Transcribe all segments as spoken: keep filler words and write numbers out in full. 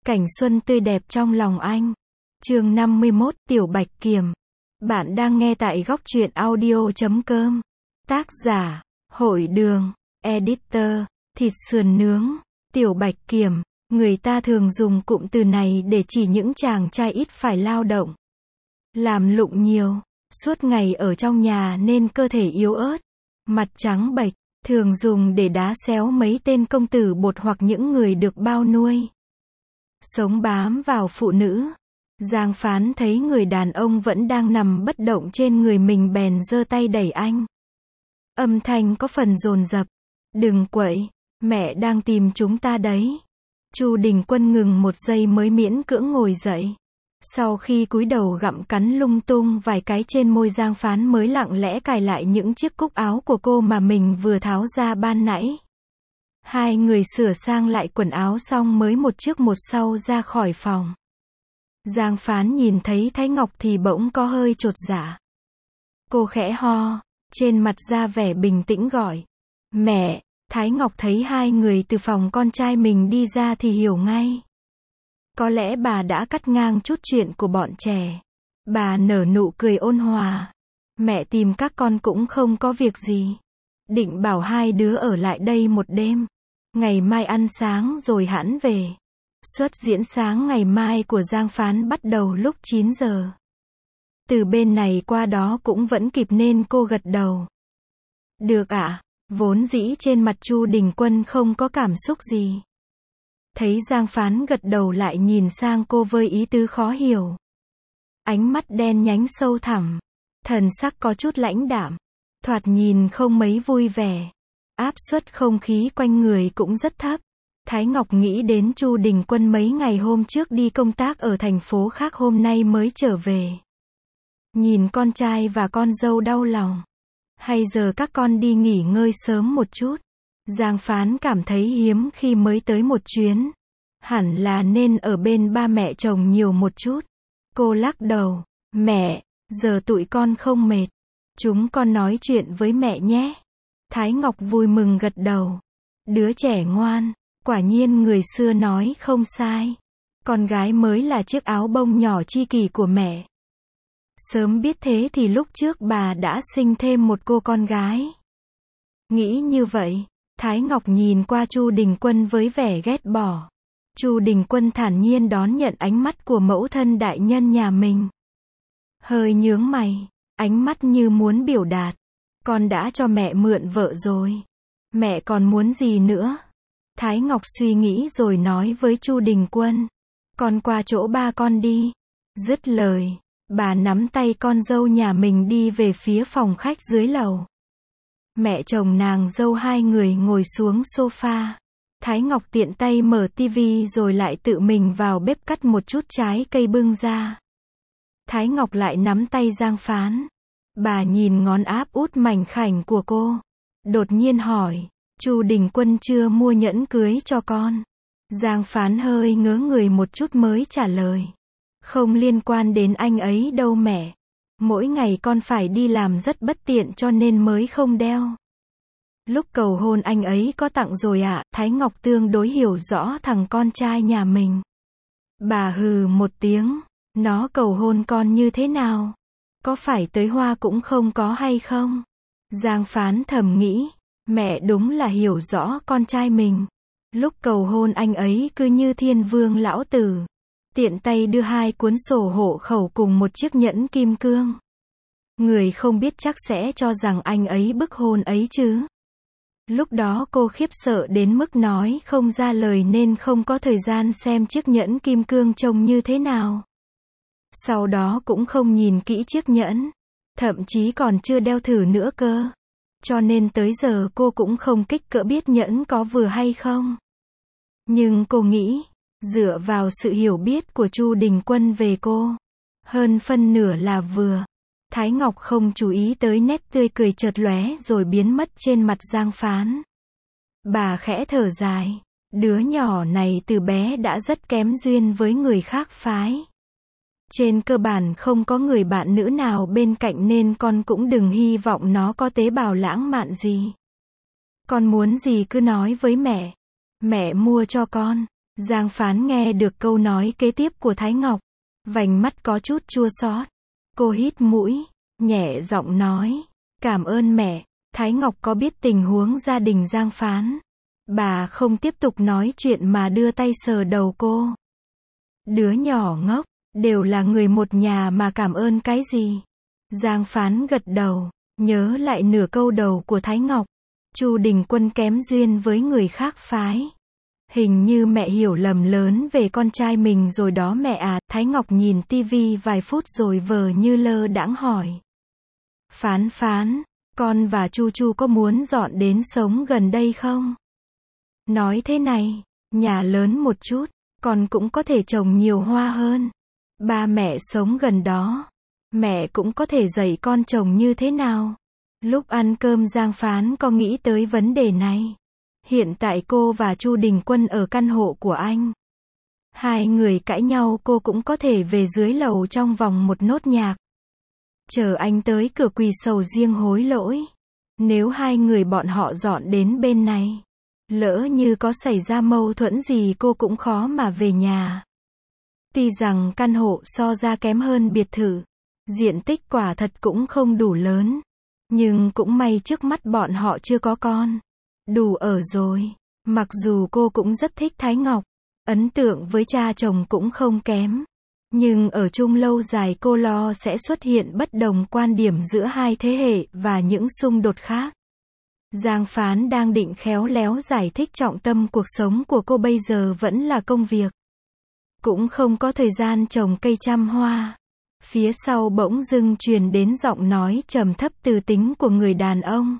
Cảnh xuân tươi đẹp trong lòng anh. Chương năm mươi mốt, Tiểu Bạch Kiểm. Bạn đang nghe tại góc truyện audio chấm com. Tác giả, Hội Đường, Editor, thịt sườn nướng, Tiểu Bạch Kiểm. Người ta thường dùng cụm từ này để chỉ những chàng trai ít phải lao động, làm lụng nhiều, suốt ngày ở trong nhà nên cơ thể yếu ớt, mặt trắng bệch, thường dùng để đá xéo mấy tên công tử bột hoặc những người được bao nuôi. Sống bám vào phụ nữ. Giang Phán thấy người đàn ông vẫn đang nằm bất động trên người mình bèn giơ tay đẩy anh. Âm thanh có phần dồn dập. Đừng quậy, mẹ đang tìm chúng ta đấy. Chu Đình Quân ngừng một giây mới miễn cưỡng ngồi dậy. Sau khi cúi đầu gặm cắn lung tung vài cái trên môi, Giang Phán mới lặng lẽ cài lại những chiếc cúc áo của cô mà mình vừa tháo ra ban nãy. Hai người sửa sang lại quần áo xong mới một trước một sau ra khỏi phòng. Giang Phán nhìn thấy Thái Ngọc thì bỗng có hơi chột dạ. Cô khẽ ho, trên mặt ra vẻ bình tĩnh gọi. Mẹ! Thái Ngọc thấy hai người từ phòng con trai mình đi ra thì hiểu ngay. Có lẽ bà đã cắt ngang chút chuyện của bọn trẻ. Bà nở nụ cười ôn hòa. Mẹ tìm các con cũng không có việc gì. Định bảo hai đứa ở lại đây một đêm. Ngày mai ăn sáng rồi hẵng về. Suất diễn sáng ngày mai của Giang Phán bắt đầu lúc chín giờ. Từ bên này qua đó cũng vẫn kịp nên cô gật đầu. Được ạ. À, vốn dĩ trên mặt Chu Đình Quân không có cảm xúc gì. Thấy Giang Phán gật đầu lại nhìn sang cô với ý tứ khó hiểu. Ánh mắt đen nhánh sâu thẳm. Thần sắc có chút lãnh đạm. Thoạt nhìn không mấy vui vẻ. Áp suất không khí quanh người cũng rất thấp. Thái Ngọc nghĩ đến Chu Đình Quân mấy ngày hôm trước đi công tác ở thành phố khác hôm nay mới trở về. Nhìn con trai và con dâu đau lòng. Hay giờ các con đi nghỉ ngơi sớm một chút. Giang Phán cảm thấy hiếm khi mới tới một chuyến. Hẳn là nên ở bên ba mẹ chồng nhiều một chút. Cô lắc đầu. Mẹ, giờ tụi con không mệt. Chúng con nói chuyện với mẹ nhé. Thái Ngọc vui mừng gật đầu. Đứa trẻ ngoan. Quả nhiên người xưa nói không sai. Con gái mới là chiếc áo bông nhỏ chi kỷ của mẹ. Sớm biết thế thì lúc trước bà đã sinh thêm một cô con gái. Nghĩ như vậy, Thái Ngọc nhìn qua Chu Đình Quân với vẻ ghét bỏ. Chu Đình Quân thản nhiên đón nhận ánh mắt của mẫu thân đại nhân nhà mình. Hơi nhướng mày, ánh mắt như muốn biểu đạt. Con đã cho mẹ mượn vợ rồi. Mẹ còn muốn gì nữa? Thái Ngọc suy nghĩ rồi nói với Chu Đình Quân. Con qua chỗ ba con đi. Dứt lời, bà nắm tay con dâu nhà mình đi về phía phòng khách dưới lầu. Mẹ chồng nàng dâu hai người ngồi xuống sofa. Thái Ngọc tiện tay mở tivi rồi lại tự mình vào bếp cắt một chút trái cây bưng ra. Thái Ngọc lại nắm tay Giang Phán. Bà nhìn ngón áp út mảnh khảnh của cô. Đột nhiên hỏi. Chu Đình Quân chưa mua nhẫn cưới cho con. Giang Phán hơi ngớ người một chút mới trả lời. Không liên quan đến anh ấy đâu mẹ. Mỗi ngày con phải đi làm rất bất tiện cho nên mới không đeo. Lúc cầu hôn anh ấy có tặng rồi ạ. À, Thái Ngọc tương đối hiểu rõ thằng con trai nhà mình. Bà hừ một tiếng. Nó cầu hôn con như thế nào? Có phải tới hoa cũng không có hay không? Giang Phán thầm nghĩ. Mẹ đúng là hiểu rõ con trai mình. Lúc cầu hôn anh ấy cứ như thiên vương lão tử. Tiện tay đưa hai cuốn sổ hộ khẩu cùng một chiếc nhẫn kim cương. Người không biết chắc sẽ cho rằng anh ấy bức hôn ấy chứ. Lúc đó cô khiếp sợ đến mức nói không ra lời nên không có thời gian xem chiếc nhẫn kim cương trông như thế nào. Sau đó cũng không nhìn kỹ chiếc nhẫn. Thậm chí còn chưa đeo thử nữa cơ. Cho nên tới giờ cô cũng không kích cỡ biết nhẫn có vừa hay không. Nhưng cô nghĩ, dựa vào sự hiểu biết của Chu Đình Quân về cô, hơn phân nửa là vừa. Thái Ngọc không chú ý tới nét tươi cười chợt lóe rồi biến mất trên mặt Giang Phán. Bà khẽ thở dài, đứa nhỏ này từ bé đã rất kém duyên với người khác phái. Trên cơ bản không có người bạn nữ nào bên cạnh nên con cũng đừng hy vọng nó có tế bào lãng mạn gì. Con muốn gì cứ nói với mẹ. Mẹ mua cho con. Giang Phán nghe được câu nói kế tiếp của Thái Ngọc. Vành mắt có chút chua xót. Cô hít mũi, nhẹ giọng nói. Cảm ơn mẹ. Thái Ngọc có biết tình huống gia đình Giang Phán. Bà không tiếp tục nói chuyện mà đưa tay sờ đầu cô. Đứa nhỏ ngốc, đều là người một nhà mà cảm ơn cái gì? Giang Phán gật đầu, nhớ lại nửa câu đầu của Thái Ngọc. Chu Đình Quân kém duyên với người khác phái. Hình như mẹ hiểu lầm lớn về con trai mình rồi đó mẹ à. Thái Ngọc nhìn tivi vài phút rồi vờ như lơ đãng hỏi. Phán Phán, con và Chu Chu có muốn dọn đến sống gần đây không? Nói thế này, nhà lớn một chút, con cũng có thể trồng nhiều hoa hơn. Ba mẹ sống gần đó, mẹ cũng có thể dạy con trồng như thế nào. Lúc ăn cơm Giang Phán có nghĩ tới vấn đề này. Hiện tại cô và Chu Đình Quân ở căn hộ của anh. Hai người cãi nhau cô cũng có thể về dưới lầu trong vòng một nốt nhạc. Chờ anh tới cửa quỳ sầu riêng hối lỗi. Nếu hai người bọn họ dọn đến bên này, lỡ như có xảy ra mâu thuẫn gì cô cũng khó mà về nhà. Tuy rằng căn hộ so ra kém hơn biệt thự, diện tích quả thật cũng không đủ lớn. Nhưng cũng may trước mắt bọn họ chưa có con. Đủ ở rồi. Mặc dù cô cũng rất thích Thái Ngọc, ấn tượng với cha chồng cũng không kém. Nhưng ở chung lâu dài cô lo sẽ xuất hiện bất đồng quan điểm giữa hai thế hệ và những xung đột khác. Giang Phán đang định khéo léo giải thích trọng tâm cuộc sống của cô bây giờ vẫn là công việc. Cũng không có thời gian trồng cây chăm hoa. Phía sau bỗng dưng truyền đến giọng nói trầm thấp từ tính của người đàn ông.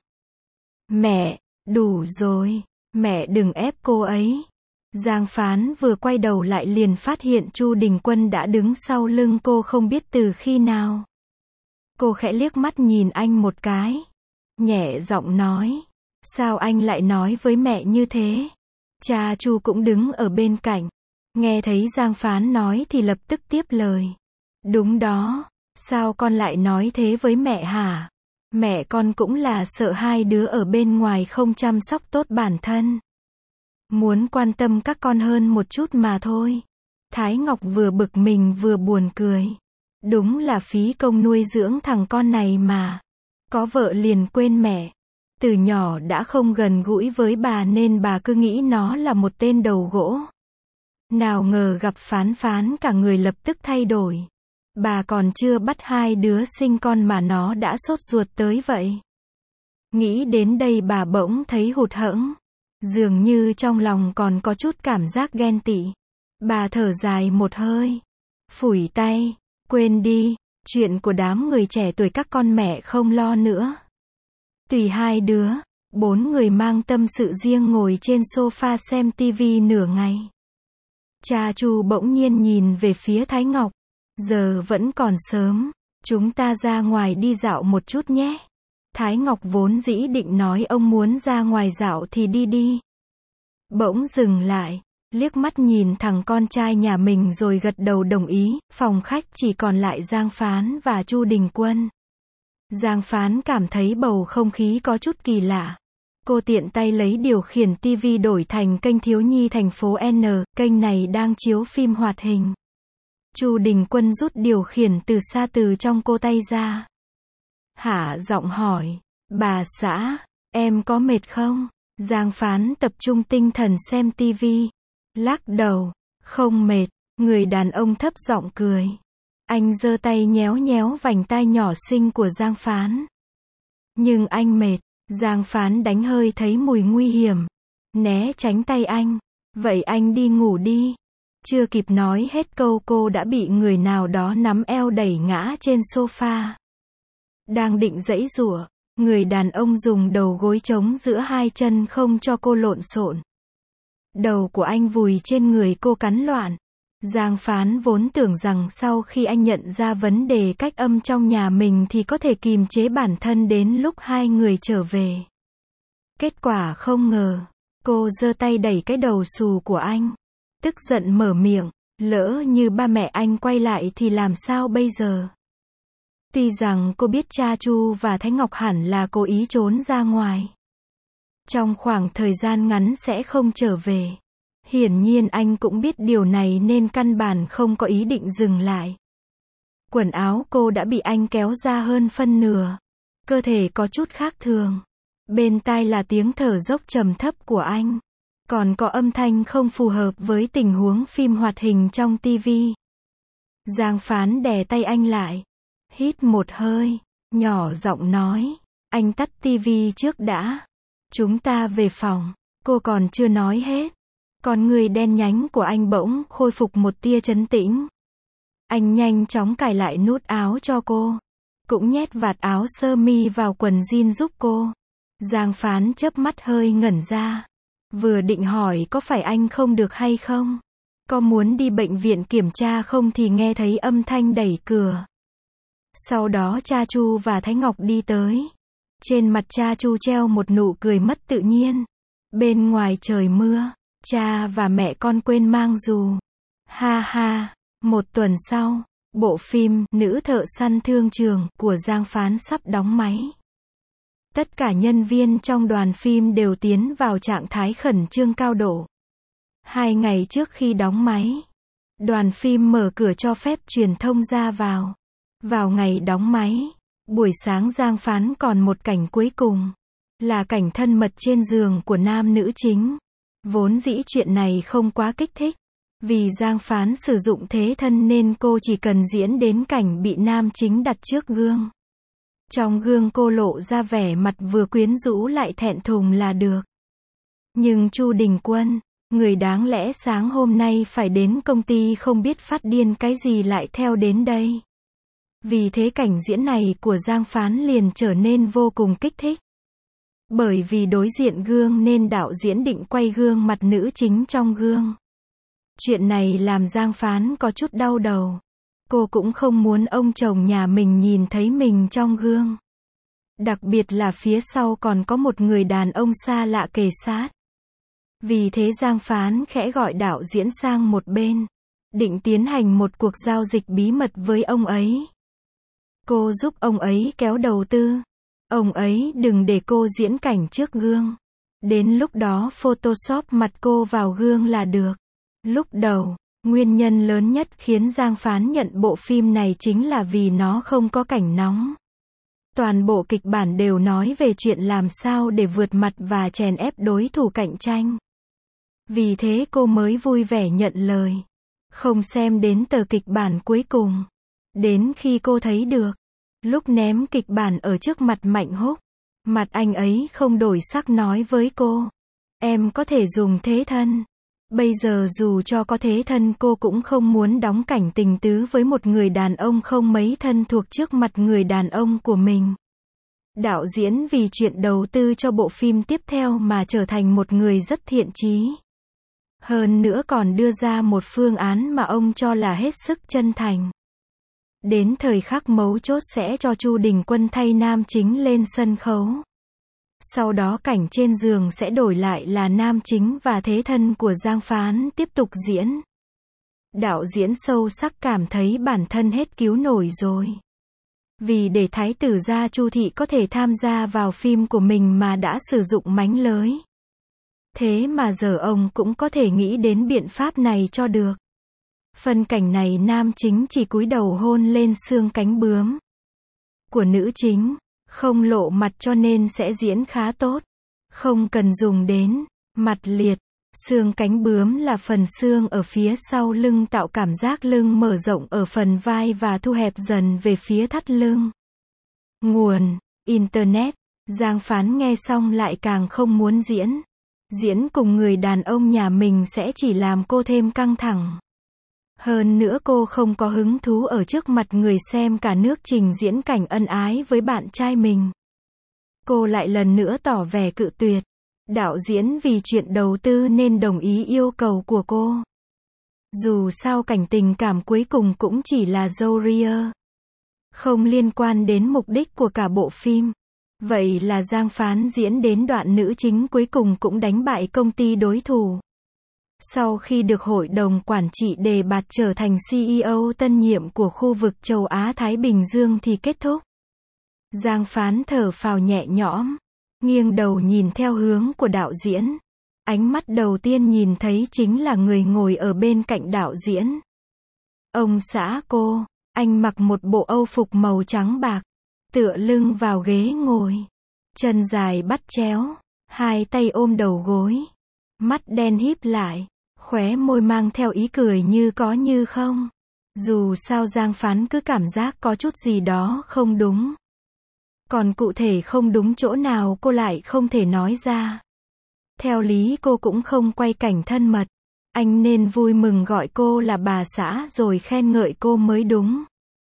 Mẹ, đủ rồi, mẹ đừng ép cô ấy. Giang Phán vừa quay đầu lại liền phát hiện Chu Đình Quân đã đứng sau lưng cô không biết từ khi nào. Cô khẽ liếc mắt nhìn anh một cái. Nhẹ giọng nói. Sao anh lại nói với mẹ như thế? Cha Chu cũng đứng ở bên cạnh. Nghe thấy Giang Phán nói thì lập tức tiếp lời. Đúng đó, sao con lại nói thế với mẹ hả? Mẹ con cũng là sợ hai đứa ở bên ngoài không chăm sóc tốt bản thân. Muốn quan tâm các con hơn một chút mà thôi. Thái Ngọc vừa bực mình vừa buồn cười. Đúng là phí công nuôi dưỡng thằng con này mà. Có vợ liền quên mẹ. Từ nhỏ đã không gần gũi với bà nên bà cứ nghĩ nó là một tên đầu gỗ. Nào ngờ gặp Phán Phán cả người lập tức thay đổi. Bà còn chưa bắt hai đứa sinh con mà nó đã sốt ruột tới vậy. Nghĩ đến đây bà bỗng thấy hụt hẫng. Dường như trong lòng còn có chút cảm giác ghen tị. Bà thở dài một hơi. Phủi tay. Quên đi. Chuyện của đám người trẻ tuổi các con mẹ không lo nữa. Tùy hai đứa. Bốn người mang tâm sự riêng ngồi trên sofa xem tivi nửa ngày. Cha Chu bỗng nhiên nhìn về phía Thái Ngọc. Giờ vẫn còn sớm. Chúng ta ra ngoài đi dạo một chút nhé. Thái Ngọc vốn dĩ định nói ông muốn ra ngoài dạo thì đi đi. Bỗng dừng lại. Liếc mắt nhìn thằng con trai nhà mình rồi gật đầu đồng ý. Phòng khách chỉ còn lại Giang Phán và Chu Đình Quân. Giang Phán cảm thấy bầu không khí có chút kỳ lạ. Cô tiện tay lấy điều khiển tivi đổi thành kênh thiếu nhi thành phố N. Kênh này đang chiếu phim hoạt hình. Chu Đình Quân rút điều khiển từ xa từ trong cô tay ra. Hạ giọng hỏi. Bà xã, em có mệt không? Giang Phán tập trung tinh thần xem tivi. Lắc đầu. Không mệt. Người đàn ông thấp giọng cười. Anh giơ tay nhéo nhéo vành tai nhỏ xinh của Giang Phán. Nhưng anh mệt. Giang Phán đánh hơi thấy mùi nguy hiểm. Né tránh tay anh. Vậy anh đi ngủ đi. Chưa kịp nói hết câu cô đã bị người nào đó nắm eo đẩy ngã trên sofa. Đang định giãy giụa, người đàn ông dùng đầu gối chống giữa hai chân không cho cô lộn xộn. Đầu của anh vùi trên người cô cắn loạn. Giang Phán vốn tưởng rằng sau khi anh nhận ra vấn đề cách âm trong nhà mình thì có thể kìm chế bản thân đến lúc hai người trở về. Kết quả không ngờ, cô giơ tay đẩy cái đầu xù của anh. Tức giận mở miệng, lỡ như ba mẹ anh quay lại thì làm sao bây giờ? Tuy rằng cô biết cha Chu và Thái Ngọc hẳn là cố ý trốn ra ngoài. Trong khoảng thời gian ngắn sẽ không trở về. Hiển nhiên anh cũng biết điều này nên căn bản không có ý định dừng lại. Quần áo cô đã bị anh kéo ra hơn phân nửa. Cơ thể có chút khác thường. Bên tai là tiếng thở dốc trầm thấp của anh. Còn có âm thanh không phù hợp với tình huống phim hoạt hình trong tivi. Giang Phán đè tay anh lại. Hít một hơi, nhỏ giọng nói. Anh tắt tivi trước đã. Chúng ta về phòng. Cô còn chưa nói hết. Con người đen nhánh của anh bỗng khôi phục một tia trấn tĩnh. Anh nhanh chóng cài lại nút áo cho cô. Cũng nhét vạt áo sơ mi vào quần jean giúp cô. Giang Phán chớp mắt hơi ngẩn ra. Vừa định hỏi có phải anh không được hay không? Có muốn đi bệnh viện kiểm tra không thì nghe thấy âm thanh đẩy cửa. Sau đó Cha Chu và Thái Ngọc đi tới. Trên mặt Cha Chu treo một nụ cười mất tự nhiên. Bên ngoài trời mưa, cha và mẹ con quên mang dù. Ha ha, một tuần sau, bộ phim Nữ thợ săn thương trường của Giang Phán sắp đóng máy. Tất cả nhân viên trong đoàn phim đều tiến vào trạng thái khẩn trương cao độ. Hai ngày trước khi đóng máy, đoàn phim mở cửa cho phép truyền thông ra vào. Vào ngày đóng máy, buổi sáng Giang Phán còn một cảnh cuối cùng. Là cảnh thân mật trên giường của nam nữ chính. Vốn dĩ chuyện này không quá kích thích. Vì Giang Phán sử dụng thế thân nên cô chỉ cần diễn đến cảnh bị nam chính đặt trước gương. Trong gương cô lộ ra vẻ mặt vừa quyến rũ lại thẹn thùng là được. Nhưng Chu Đình Quân, người đáng lẽ sáng hôm nay phải đến công ty không biết phát điên cái gì lại theo đến đây. Vì thế cảnh diễn này của Giang Phán liền trở nên vô cùng kích thích. Bởi vì đối diện gương nên đạo diễn định quay gương mặt nữ chính trong gương. Chuyện này làm Giang Phán có chút đau đầu. Cô cũng không muốn ông chồng nhà mình nhìn thấy mình trong gương. Đặc biệt là phía sau còn có một người đàn ông xa lạ kề sát. Vì thế Giang Phán khẽ gọi đạo diễn sang một bên. Định tiến hành một cuộc giao dịch bí mật với ông ấy. Cô giúp ông ấy kéo đầu tư. Ông ấy đừng để cô diễn cảnh trước gương. Đến lúc đó Photoshop mặt cô vào gương là được. Lúc đầu, nguyên nhân lớn nhất khiến Giang Phán nhận bộ phim này chính là vì nó không có cảnh nóng. Toàn bộ kịch bản đều nói về chuyện làm sao để vượt mặt và chèn ép đối thủ cạnh tranh. Vì thế cô mới vui vẻ nhận lời. Không xem đến tờ kịch bản cuối cùng. Đến khi cô thấy được. Lúc ném kịch bản ở trước mặt Mạnh Húc. Mặt anh ấy không đổi sắc nói với cô. Em có thể dùng thế thân. Bây giờ dù cho có thế thân cô cũng không muốn đóng cảnh tình tứ với một người đàn ông không mấy thân thuộc trước mặt người đàn ông của mình. Đạo diễn vì chuyện đầu tư cho bộ phim tiếp theo mà trở thành một người rất thiện chí. Hơn nữa còn đưa ra một phương án mà ông cho là hết sức chân thành. Đến thời khắc mấu chốt sẽ cho Chu Đình Quân thay nam chính lên sân khấu. Sau đó cảnh trên giường sẽ đổi lại là nam chính và thế thân của Giang Phán tiếp tục diễn. Đạo diễn sâu sắc cảm thấy bản thân hết cứu nổi rồi. Vì để thái tử gia Chu Thị có thể tham gia vào phim của mình mà đã sử dụng mánh lới. Thế mà giờ ông cũng có thể nghĩ đến biện pháp này cho được. Phân cảnh này nam chính chỉ cúi đầu hôn lên xương cánh bướm của nữ chính, không lộ mặt cho nên sẽ diễn khá tốt. Không cần dùng đến mặt liệt. Xương cánh bướm là phần xương ở phía sau lưng tạo cảm giác lưng mở rộng ở phần vai và thu hẹp dần về phía thắt lưng. Nguồn: Internet. Giang Phán nghe xong lại càng không muốn diễn. Diễn cùng người đàn ông nhà mình sẽ chỉ làm cô thêm căng thẳng. Hơn nữa cô không có hứng thú ở trước mặt người xem cả nước trình diễn cảnh ân ái với bạn trai mình. Cô lại lần nữa tỏ vẻ cự tuyệt. Đạo diễn vì chuyện đầu tư nên đồng ý yêu cầu của cô. Dù sao cảnh tình cảm cuối cùng cũng chỉ là râu ria. Không liên quan đến mục đích của cả bộ phim. Vậy là Giang Phán diễn đến đoạn nữ chính cuối cùng cũng đánh bại công ty đối thủ. Sau khi được hội đồng quản trị đề bạt trở thành xê e ô tân nhiệm của khu vực châu Á-Thái Bình Dương thì kết thúc. Giang Phán thở phào nhẹ nhõm, nghiêng đầu nhìn theo hướng của đạo diễn. Ánh mắt đầu tiên nhìn thấy chính là người ngồi ở bên cạnh đạo diễn. Ông xã cô, anh mặc một bộ âu phục màu trắng bạc, tựa lưng vào ghế ngồi, chân dài bắt chéo, hai tay ôm đầu gối, mắt đen híp lại, khóe môi mang theo ý cười như có như không. Dù sao Giang Phán cứ cảm giác có chút gì đó không đúng. Còn cụ thể không đúng chỗ nào cô lại không thể nói ra. Theo lý cô cũng không quay cảnh thân mật. Anh nên vui mừng gọi cô là bà xã rồi khen ngợi cô mới đúng.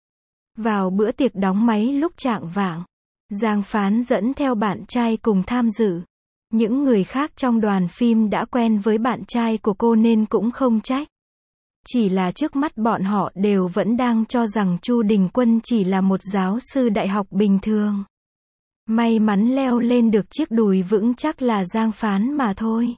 Vào bữa tiệc đóng máy lúc chạng vạng, Giang Phán dẫn theo bạn trai cùng tham dự. Những người khác trong đoàn phim đã quen với bạn trai của cô nên cũng không trách. Chỉ là trước mắt bọn họ đều vẫn đang cho rằng Chu Đình Quân chỉ là một giáo sư đại học bình thường. May mắn leo lên được chiếc đùi vững chắc là Giang Phán mà thôi.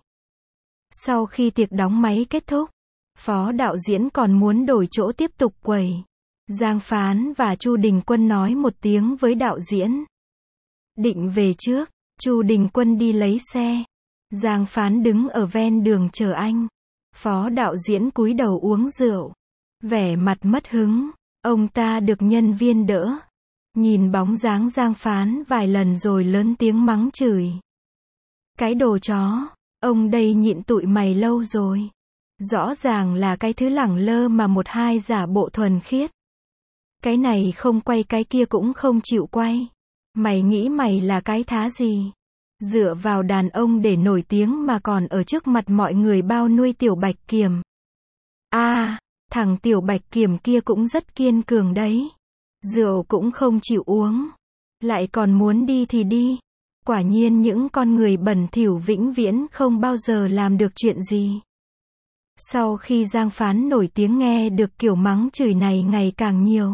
Sau khi tiệc đóng máy kết thúc, phó đạo diễn còn muốn đổi chỗ tiếp tục quẩy. Giang Phán và Chu Đình Quân nói một tiếng với đạo diễn. Định về trước, Chu Đình Quân đi lấy xe. Giang Phán đứng ở ven đường chờ anh. Phó đạo diễn cúi đầu uống rượu. Vẻ mặt mất hứng, ông ta được nhân viên đỡ. Nhìn bóng dáng Giang Phán vài lần rồi lớn tiếng mắng chửi. Cái đồ chó, ông đây nhịn tụi mày lâu rồi. Rõ ràng là cái thứ lẳng lơ mà một hai giả bộ thuần khiết. Cái này không quay cái kia cũng không chịu quay. Mày nghĩ mày là cái thá gì? Dựa vào đàn ông để nổi tiếng mà còn ở trước mặt mọi người bao nuôi Tiểu Bạch Kiềm. À, thằng Tiểu Bạch Kiềm kia cũng rất kiên cường đấy. Rượu cũng không chịu uống. Lại còn muốn đi thì đi. Quả nhiên những con người bẩn thỉu vĩnh viễn không bao giờ làm được chuyện gì. Sau khi Giang Phán nổi tiếng nghe được kiểu mắng chửi này ngày càng nhiều.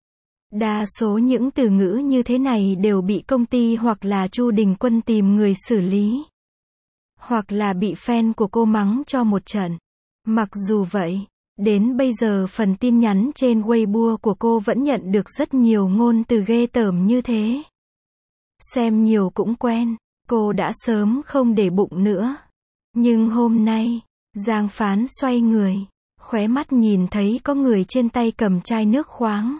Đa số những từ ngữ như thế này đều bị công ty hoặc là Chu Đình Quân tìm người xử lý. Hoặc là bị fan của cô mắng cho một trận. Mặc dù vậy, đến bây giờ phần tin nhắn trên Weibo của cô vẫn nhận được rất nhiều ngôn từ ghê tởm như thế. Xem nhiều cũng quen, cô đã sớm không để bụng nữa. Nhưng hôm nay, Giang Phán xoay người, khóe mắt nhìn thấy có người trên tay cầm chai nước khoáng.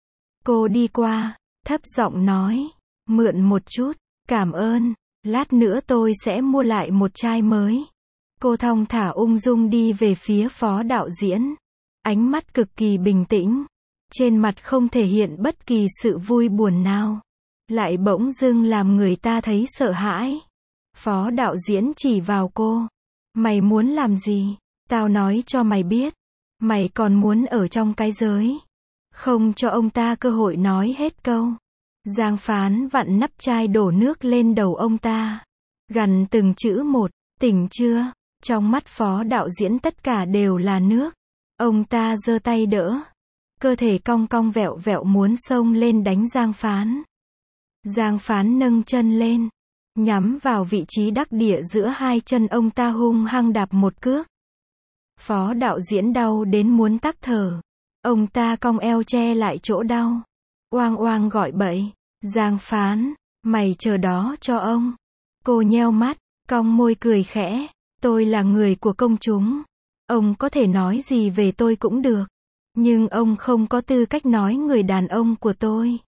Cô đi qua, thấp giọng nói, mượn một chút, cảm ơn, lát nữa tôi sẽ mua lại một chai mới. Cô thong thả ung dung đi về phía phó đạo diễn, ánh mắt cực kỳ bình tĩnh, trên mặt không thể hiện bất kỳ sự vui buồn nào, lại bỗng dưng làm người ta thấy sợ hãi. Phó đạo diễn chỉ vào cô, mày muốn làm gì? Tao nói cho mày biết, mày còn muốn ở trong cái giới. Không cho ông ta cơ hội nói hết câu. Giang Phán vặn nắp chai đổ nước lên đầu ông ta. Gằn từng chữ một, tỉnh chưa? Trong mắt phó đạo diễn tất cả đều là nước. Ông ta giơ tay đỡ. Cơ thể cong cong vẹo vẹo muốn xông lên đánh Giang Phán. Giang Phán nâng chân lên. Nhắm vào vị trí đắc địa giữa hai chân ông ta hung hăng đạp một cước. Phó đạo diễn đau đến muốn tắc thở. Ông ta cong eo che lại chỗ đau. Oang oang gọi bậy. Giang Phán, mày chờ đó cho ông. Cô nheo mắt, cong môi cười khẽ. Tôi là người của công chúng. Ông có thể nói gì về tôi cũng được. Nhưng ông không có tư cách nói người đàn ông của tôi.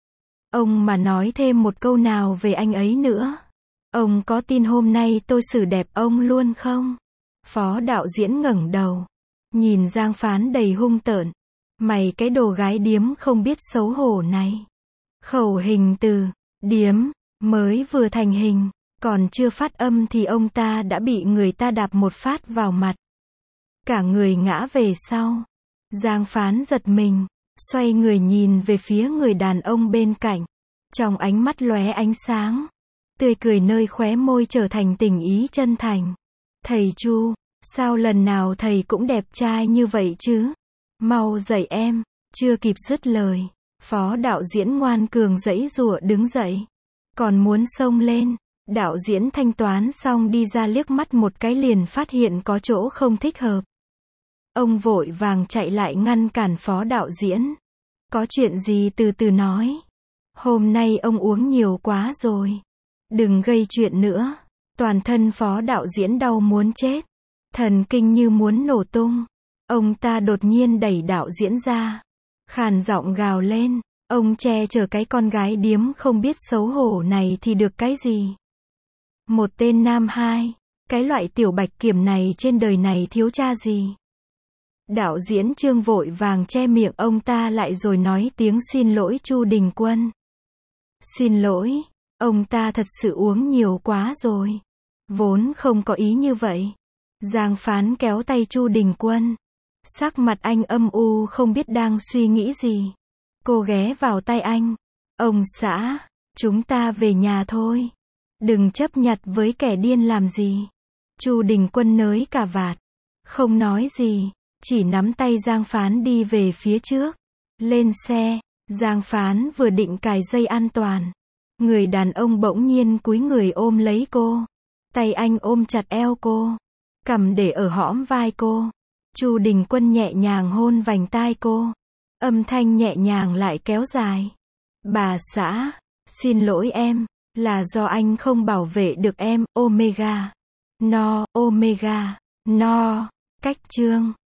Ông mà nói thêm một câu nào về anh ấy nữa. Ông có tin hôm nay tôi xử đẹp ông luôn không? Phó đạo diễn ngẩng đầu. Nhìn Giang Phán đầy hung tợn. Mày cái đồ gái điếm không biết xấu hổ này. Khẩu hình từ, điếm, mới vừa thành hình, còn chưa phát âm thì ông ta đã bị người ta đạp một phát vào mặt. Cả người ngã về sau. Giang Phán giật mình, xoay người nhìn về phía người đàn ông bên cạnh. Trong ánh mắt lóe ánh sáng. Tươi cười nơi khóe môi trở thành tình ý chân thành. Thầy Chu, sao lần nào thầy cũng đẹp trai như vậy chứ? Mau dậy em, chưa kịp dứt lời. Phó đạo diễn ngoan cường giãy giụa đứng dậy. Còn muốn xông lên. Đạo diễn thanh toán xong đi ra liếc mắt một cái liền phát hiện có chỗ không thích hợp. Ông vội vàng chạy lại ngăn cản phó đạo diễn. Có chuyện gì từ từ nói. Hôm nay ông uống nhiều quá rồi. Đừng gây chuyện nữa. Toàn thân phó đạo diễn đau muốn chết. Thần kinh như muốn nổ tung. Ông ta đột nhiên đẩy đạo diễn ra. Khàn giọng gào lên. Ông che chở cái con gái điếm không biết xấu hổ này thì được cái gì. Một tên nam hai. Cái loại tiểu bạch kiểm này trên đời này thiếu cha gì. Đạo diễn Trương vội vàng che miệng ông ta lại rồi nói tiếng xin lỗi Chu Đình Quân. Xin lỗi, ông ta thật sự uống nhiều quá rồi. Vốn không có ý như vậy. Giang Phán kéo tay Chu Đình Quân. Sắc mặt anh âm u không biết đang suy nghĩ gì. Cô ghé vào tay anh. Ông xã, chúng ta về nhà thôi. Đừng chấp nhặt với kẻ điên làm gì. Chu Đình Quân nới cả vạt. Không nói gì, chỉ nắm tay Giang Phán đi về phía trước. Lên xe, Giang Phán vừa định cài dây an toàn. Người đàn ông bỗng nhiên cúi người ôm lấy cô. Tay anh ôm chặt eo cô. Cằm để ở hõm vai cô. Chu Đình Quân nhẹ nhàng hôn vành tai cô. Âm thanh nhẹ nhàng lại kéo dài. Bà xã, xin lỗi em, là do anh không bảo vệ được em, Omega. No, Omega, no, cách chương.